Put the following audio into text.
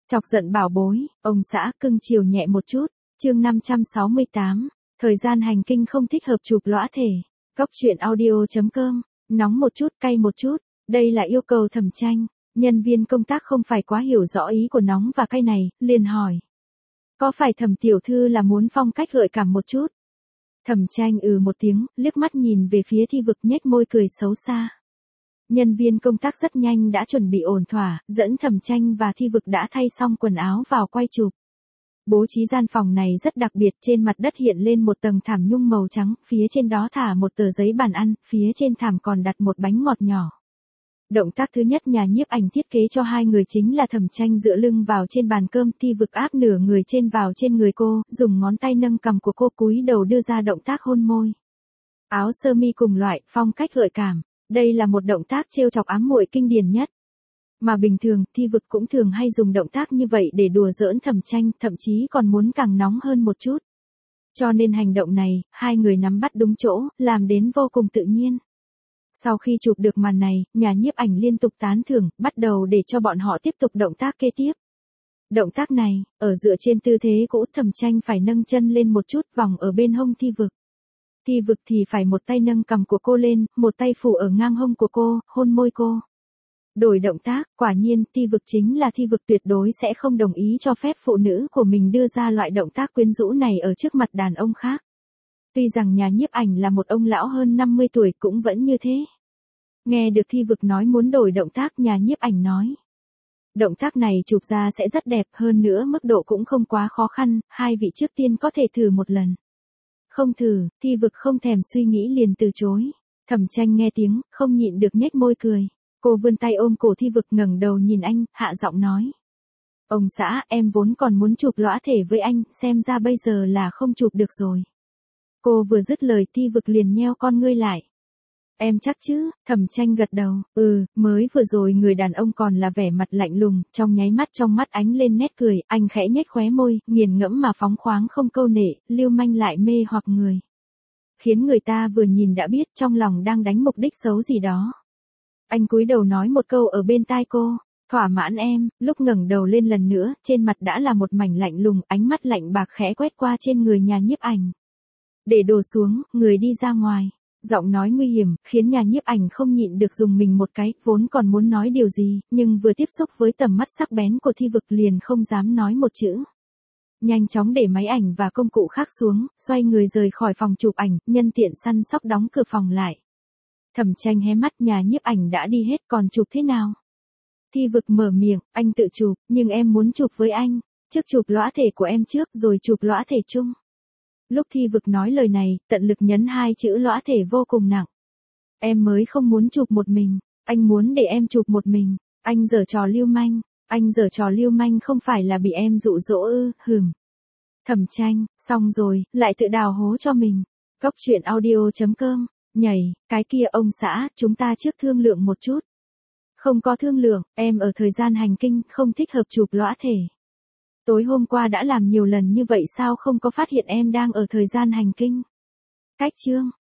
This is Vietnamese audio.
Chọc giận bảo bối, ông xã cưng chiều nhẹ một chút, chương 568, thời gian hành kinh không thích hợp chụp lõa thể, góc truyện audio.com, nóng một chút cay một chút, đây là yêu cầu Thẩm Tranh, nhân viên công tác không phải quá hiểu rõ ý của nóng và cay này, liền hỏi. Có phải Thẩm tiểu thư là muốn phong cách gợi cảm một chút? Thẩm Tranh một tiếng, liếc mắt nhìn về phía Thi Vực nhếch môi cười xấu xa. Nhân viên công tác rất nhanh đã chuẩn bị ổn thỏa, dẫn Thẩm Tranh và Thi Vực đã thay xong quần áo vào quay chụp. Bố trí gian phòng này rất đặc biệt, trên mặt đất hiện lên một tầng thảm nhung màu trắng, phía trên đó thả một tờ giấy bàn ăn, phía trên thảm còn đặt một bánh ngọt nhỏ. Động tác thứ nhất nhà nhiếp ảnh thiết kế cho hai người chính là Thẩm Tranh dựa lưng vào trên bàn cơm, Thi Vực áp nửa người trên vào trên người cô, dùng ngón tay nâng cằm của cô cúi đầu đưa ra động tác hôn môi. Áo sơ mi cùng loại, phong cách gợi cảm. Đây là một động tác trêu chọc ám muội kinh điển nhất. Mà bình thường, Thi Vực cũng thường hay dùng động tác như vậy để đùa giỡn Thẩm Tranh, thậm chí còn muốn càng nóng hơn một chút. Cho nên hành động này, hai người nắm bắt đúng chỗ, làm đến vô cùng tự nhiên. Sau khi chụp được màn này, nhà nhiếp ảnh liên tục tán thưởng, bắt đầu để cho bọn họ tiếp tục động tác kế tiếp. Động tác này, ở dựa trên tư thế cũ, Thẩm Tranh phải nâng chân lên một chút, vòng ở bên hông Thi Vực. Thi Vực thì phải một tay nâng cằm của cô lên, một tay phủ ở ngang hông của cô, hôn môi cô. Đổi động tác, quả nhiên, Thi Vực chính là Thi Vực tuyệt đối sẽ không đồng ý cho phép phụ nữ của mình đưa ra loại động tác quyến rũ này ở trước mặt đàn ông khác. Tuy rằng nhà nhiếp ảnh là một ông lão hơn 50 tuổi cũng vẫn như thế. Nghe được Thi Vực nói muốn đổi động tác, nhà nhiếp ảnh nói. Động tác này chụp ra sẽ rất đẹp, hơn nữa mức độ cũng không quá khó khăn, hai vị trước tiên có thể thử một lần. Không thử, Thi Vực không thèm suy nghĩ liền từ chối. Thẩm Tranh nghe tiếng, không nhịn được nhếch môi cười. Cô vươn tay ôm cổ Thi Vực ngẩng đầu nhìn anh, hạ giọng nói. Ông xã, em vốn còn muốn chụp lõa thể với anh, xem ra bây giờ là không chụp được rồi. Cô vừa dứt lời Thi Vực liền nheo con ngươi lại. Em chắc chứ, Thẩm Tranh gật đầu, mới vừa rồi người đàn ông còn là vẻ mặt lạnh lùng, trong nháy mắt trong mắt ánh lên nét cười, anh khẽ nhếch khóe môi, nghiền ngẫm mà phóng khoáng không câu nệ, lưu manh lại mê hoặc người. Khiến người ta vừa nhìn đã biết trong lòng đang đánh mục đích xấu gì đó. Anh cúi đầu nói một câu ở bên tai cô, thỏa mãn em, lúc ngẩng đầu lên lần nữa, trên mặt đã là một mảnh lạnh lùng, ánh mắt lạnh bạc khẽ quét qua trên người nhà nhiếp ảnh. Để đồ xuống, người đi ra ngoài. Giọng nói nguy hiểm, khiến nhà nhiếp ảnh không nhịn được dùng mình một cái, vốn còn muốn nói điều gì, nhưng vừa tiếp xúc với tầm mắt sắc bén của Thi Vực liền không dám nói một chữ. Nhanh chóng để máy ảnh và công cụ khác xuống, xoay người rời khỏi phòng chụp ảnh, nhân tiện săn sóc đóng cửa phòng lại. Thẩm Tranh hé mắt, nhà nhiếp ảnh đã đi hết, còn chụp thế nào? Thi Vực mở miệng, anh tự chụp, nhưng em muốn chụp với anh, trước chụp lõa thể của em trước rồi chụp lõa thể chung. Lúc Thi Vực nói lời này, tận lực nhấn hai chữ lõa thể vô cùng nặng. Em mới không muốn chụp một mình, anh muốn để em chụp một mình, anh giở trò lưu manh không phải là bị em dụ dỗ ư, Thẩm Tranh, xong rồi, lại tự đào hố cho mình. Góc truyện audio.com, nhảy, cái kia ông xã, chúng ta trước thương lượng một chút. Không có thương lượng, em ở thời gian hành kinh, không thích hợp chụp lõa thể. Tối hôm qua đã làm nhiều lần như vậy sao không có phát hiện em đang ở thời gian hành kinh. Cách chương.